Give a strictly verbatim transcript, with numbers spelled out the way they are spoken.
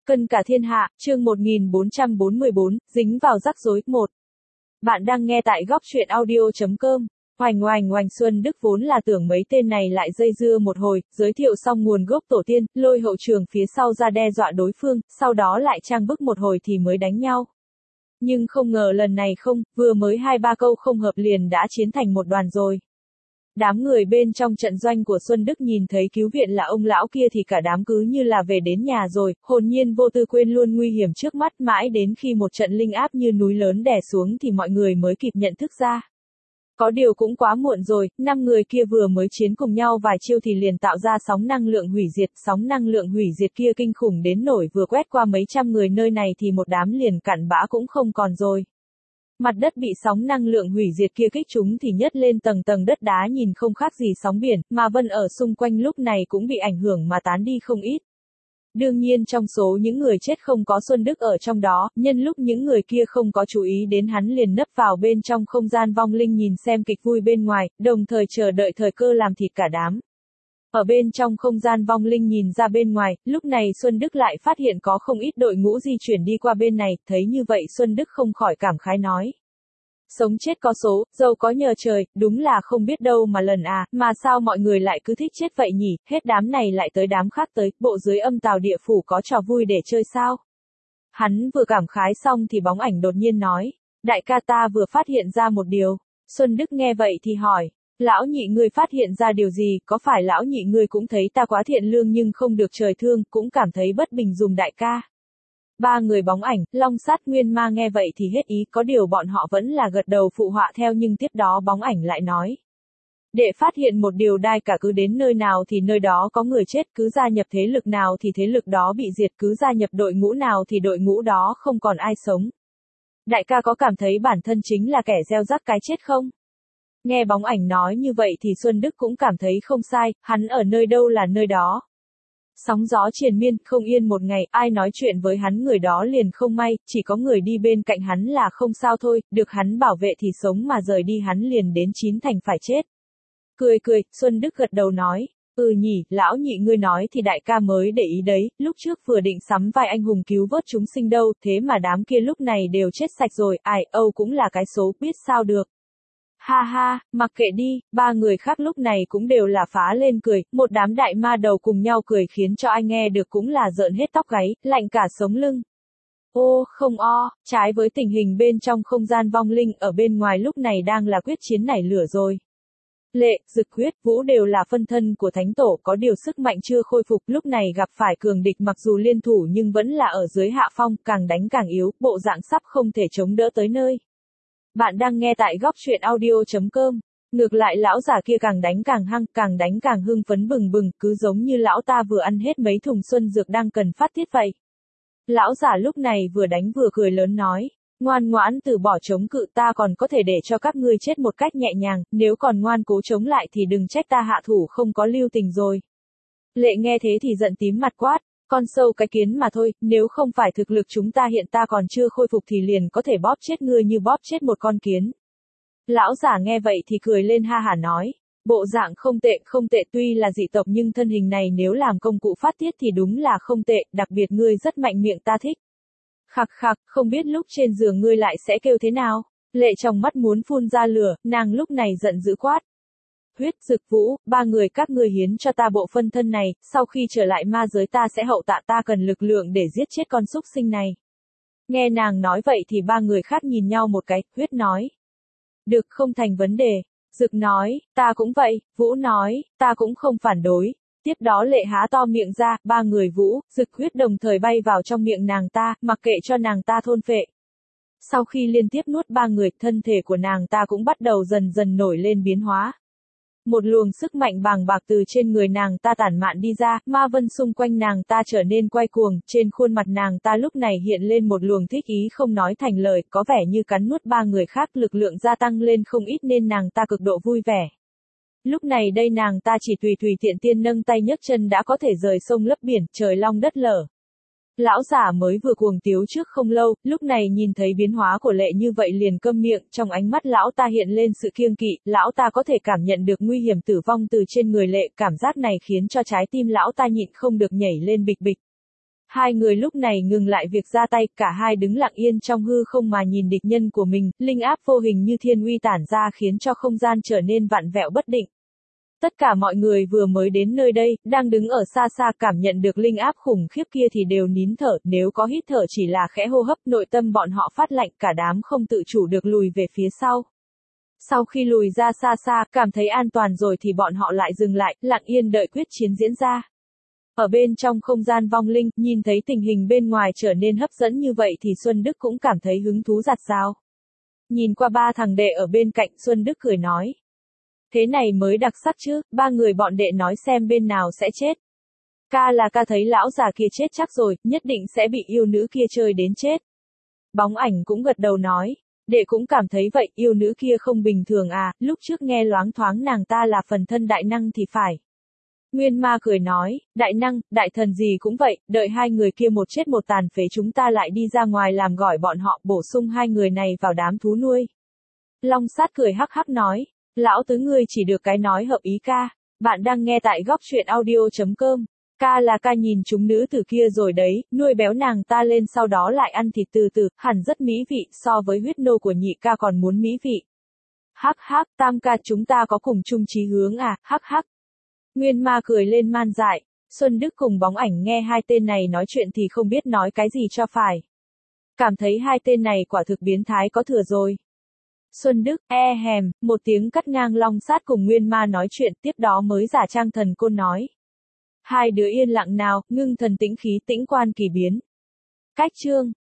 Cân cả thiên hạ, chương một nghìn bốn trăm bốn mươi bốn, dính vào rắc rối, một. Bạn đang nghe tại góc truyện audio chấm com. Hoành oành oành Xuân Đức vốn là tưởng mấy tên này lại dây dưa một hồi, giới thiệu xong nguồn gốc tổ tiên, lôi hậu trường phía sau ra đe dọa đối phương, sau đó lại trang bức một hồi thì mới đánh nhau. Nhưng không ngờ lần này không, vừa mới hai ba câu không hợp liền đã chiến thành một đoàn rồi. Đám người bên trong trận doanh của Xuân Đức nhìn thấy cứu viện là ông lão kia thì cả đám cứ như là về đến nhà rồi, hồn nhiên vô tư quên luôn nguy hiểm trước mắt, mãi đến khi một trận linh áp như núi lớn đè xuống thì mọi người mới kịp nhận thức ra. Có điều cũng quá muộn rồi, năm người kia vừa mới chiến cùng nhau vài chiêu thì liền tạo ra sóng năng lượng hủy diệt, sóng năng lượng hủy diệt kia kinh khủng đến nổi vừa quét qua mấy trăm người nơi này thì một đám liền cặn bã cũng không còn rồi. Mặt đất bị sóng năng lượng hủy diệt kia kích chúng thì nhấc lên tầng tầng đất đá nhìn không khác gì sóng biển, mà vân ở xung quanh lúc này cũng bị ảnh hưởng mà tán đi không ít. Đương nhiên trong số những người chết không có Xuân Đức ở trong đó, nhân lúc những người kia không có chú ý đến hắn liền nấp vào bên trong không gian vong linh nhìn xem kịch vui bên ngoài, đồng thời chờ đợi thời cơ làm thịt cả đám. Ở bên trong không gian vong linh nhìn ra bên ngoài, lúc này Xuân Đức lại phát hiện có không ít đội ngũ di chuyển đi qua bên này, thấy như vậy Xuân Đức không khỏi cảm khái nói. Sống chết có số, giàu có nhờ trời, đúng là không biết đâu mà lần à, mà sao mọi người lại cứ thích chết vậy nhỉ, hết đám này lại tới đám khác tới, bộ dưới âm tào địa phủ có trò vui để chơi sao? Hắn vừa cảm khái xong thì bóng ảnh đột nhiên nói, đại ca ta vừa phát hiện ra một điều. Xuân Đức nghe vậy thì hỏi, lão nhị ngươi phát hiện ra điều gì, có phải lão nhị ngươi cũng thấy ta quá thiện lương nhưng không được trời thương, cũng cảm thấy bất bình dùm đại ca? Ba người bóng ảnh, Long Sát Nguyên Ma nghe vậy thì hết ý, có điều bọn họ vẫn là gật đầu phụ họa theo nhưng tiếp đó bóng ảnh lại nói. Đệ phát hiện một điều đai cả cứ đến nơi nào thì nơi đó có người chết, cứ gia nhập thế lực nào thì thế lực đó bị diệt, cứ gia nhập đội ngũ nào thì đội ngũ đó không còn ai sống. Đại ca có cảm thấy bản thân chính là kẻ gieo rắc cái chết không? Nghe bóng ảnh nói như vậy thì Xuân Đức cũng cảm thấy không sai, hắn ở nơi đâu là nơi đó. Sóng gió triền miên, không yên một ngày, ai nói chuyện với hắn người đó liền không may, chỉ có người đi bên cạnh hắn là không sao thôi, được hắn bảo vệ thì sống mà rời đi hắn liền đến chín thành phải chết. Cười cười, Xuân Đức gật đầu nói, ừ nhỉ, lão nhị ngươi nói thì đại ca mới để ý đấy, lúc trước vừa định sắm vai anh hùng cứu vớt chúng sinh đâu, thế mà đám kia lúc này đều chết sạch rồi, ai, âu cũng là cái số, biết sao được. Ha ha, mặc kệ đi, ba người khác lúc này cũng đều là phá lên cười, một đám đại ma đầu cùng nhau cười khiến cho ai nghe được cũng là rợn hết tóc gáy, lạnh cả sống lưng. Ô, không o, trái với tình hình bên trong không gian vong linh ở bên ngoài lúc này đang là quyết chiến nảy lửa rồi. Lệ, Dực, Huyết, Vũ đều là phân thân của thánh tổ có điều sức mạnh chưa khôi phục lúc này gặp phải cường địch mặc dù liên thủ nhưng vẫn là ở dưới hạ phong, càng đánh càng yếu, bộ dạng sắp không thể chống đỡ tới nơi. Bạn đang nghe tại góc truyện audio chấm com. Ngược lại lão giả kia càng đánh càng hăng, càng đánh càng hưng phấn bừng bừng, cứ giống như lão ta vừa ăn hết mấy thùng xuân dược đang cần phát tiết vậy. Lão giả lúc này vừa đánh vừa cười lớn nói, ngoan ngoãn từ bỏ chống cự ta còn có thể để cho các ngươi chết một cách nhẹ nhàng, nếu còn ngoan cố chống lại thì đừng trách ta hạ thủ không có lưu tình rồi. Lệ nghe thế thì giận tím mặt quát. Con sâu cái kiến mà thôi, nếu không phải thực lực chúng ta hiện ta còn chưa khôi phục thì liền có thể bóp chết ngươi như bóp chết một con kiến. Lão giả nghe vậy thì cười lên ha hả nói, bộ dạng không tệ, không tệ tuy là dị tộc nhưng thân hình này nếu làm công cụ phát tiết thì đúng là không tệ, đặc biệt ngươi rất mạnh miệng ta thích. Khặc khặc, không biết lúc trên giường ngươi lại sẽ kêu thế nào? Lệ trong mắt muốn phun ra lửa, nàng lúc này giận dữ quát. Huyết, Dực, Vũ, ba người các ngươi hiến cho ta bộ phân thân này, sau khi trở lại ma giới ta sẽ hậu tạ ta cần lực lượng để giết chết con súc sinh này. Nghe nàng nói vậy thì ba người khác nhìn nhau một cái, Huyết nói. Được không thành vấn đề. Dực nói, ta cũng vậy, Vũ nói, ta cũng không phản đối. Tiếp đó Lệ há to miệng ra, ba người Vũ, Dực, Huyết đồng thời bay vào trong miệng nàng ta, mặc kệ cho nàng ta thôn phệ. Sau khi liên tiếp nuốt ba người, thân thể của nàng ta cũng bắt đầu dần dần nổi lên biến hóa. Một luồng sức mạnh bàng bạc từ trên người nàng ta tản mạn đi ra, ma vân xung quanh nàng ta trở nên quay cuồng, trên khuôn mặt nàng ta lúc này hiện lên một luồng thích ý không nói thành lời, có vẻ như cắn nuốt ba người khác lực lượng gia tăng lên không ít nên nàng ta cực độ vui vẻ. Lúc này đây nàng ta chỉ tùy tùy tiện tiên nâng tay nhấc chân đã có thể rời sông lấp biển, trời long đất lở. Lão giả mới vừa cuồng tiếu trước không lâu, lúc này nhìn thấy biến hóa của Lệ như vậy liền câm miệng, trong ánh mắt lão ta hiện lên sự kiêng kỵ, lão ta có thể cảm nhận được nguy hiểm tử vong từ trên người Lệ, cảm giác này khiến cho trái tim lão ta nhịn không được nhảy lên bịch bịch. Hai người lúc này ngừng lại việc ra tay, cả hai đứng lặng yên trong hư không mà nhìn địch nhân của mình, linh áp vô hình như thiên uy tản ra khiến cho không gian trở nên vặn vẹo bất định. Tất cả mọi người vừa mới đến nơi đây, đang đứng ở xa xa cảm nhận được linh áp khủng khiếp kia thì đều nín thở, nếu có hít thở chỉ là khẽ hô hấp, nội tâm bọn họ phát lạnh, cả đám không tự chủ được lùi về phía sau. Sau khi lùi ra xa xa, cảm thấy an toàn rồi thì bọn họ lại dừng lại, lặng yên đợi quyết chiến diễn ra. Ở bên trong không gian vong linh, nhìn thấy tình hình bên ngoài trở nên hấp dẫn như vậy thì Xuân Đức cũng cảm thấy hứng thú giạt rào. Nhìn qua ba thằng đệ ở bên cạnh, Xuân Đức cười nói. Thế này mới đặc sắc chứ, ba người bọn đệ nói xem bên nào sẽ chết. Ca là ca thấy lão già kia chết chắc rồi, nhất định sẽ bị yêu nữ kia chơi đến chết. Bóng ảnh cũng gật đầu nói. Đệ cũng cảm thấy vậy, yêu nữ kia không bình thường à, lúc trước nghe loáng thoáng nàng ta là phần thân đại năng thì phải. Nguyên Ma cười nói, đại năng, đại thần gì cũng vậy, đợi hai người kia một chết một tàn phế chúng ta lại đi ra ngoài làm gọi bọn họ, bổ sung hai người này vào đám thú nuôi. Long Sát cười hắc hắc nói, lão tứ ngươi chỉ được cái nói hợp ý ca. Bạn đang nghe tại góc truyện audio.com. Ca là ca nhìn chúng nữ tử kia rồi đấy, nuôi béo nàng ta lên sau đó lại ăn thịt từ từ, hẳn rất mỹ vị, so với huyết nô của nhị ca còn muốn mỹ vị. Hắc hắc, tam ca chúng ta có cùng chung chí hướng à, hắc hắc. Nguyên Ma cười lên man dại. Xuân Đức cùng Bóng Ảnh nghe hai tên này nói chuyện thì không biết nói cái gì cho phải. Cảm thấy hai tên này quả thực biến thái có thừa rồi. Xuân Đức, e hèm, một tiếng cắt ngang Long Sát cùng Nguyên Ma nói chuyện, tiếp đó mới giả trang thần côn nói. Hai đứa yên lặng nào, ngưng thần tĩnh khí, tĩnh quan kỳ biến. Cách chương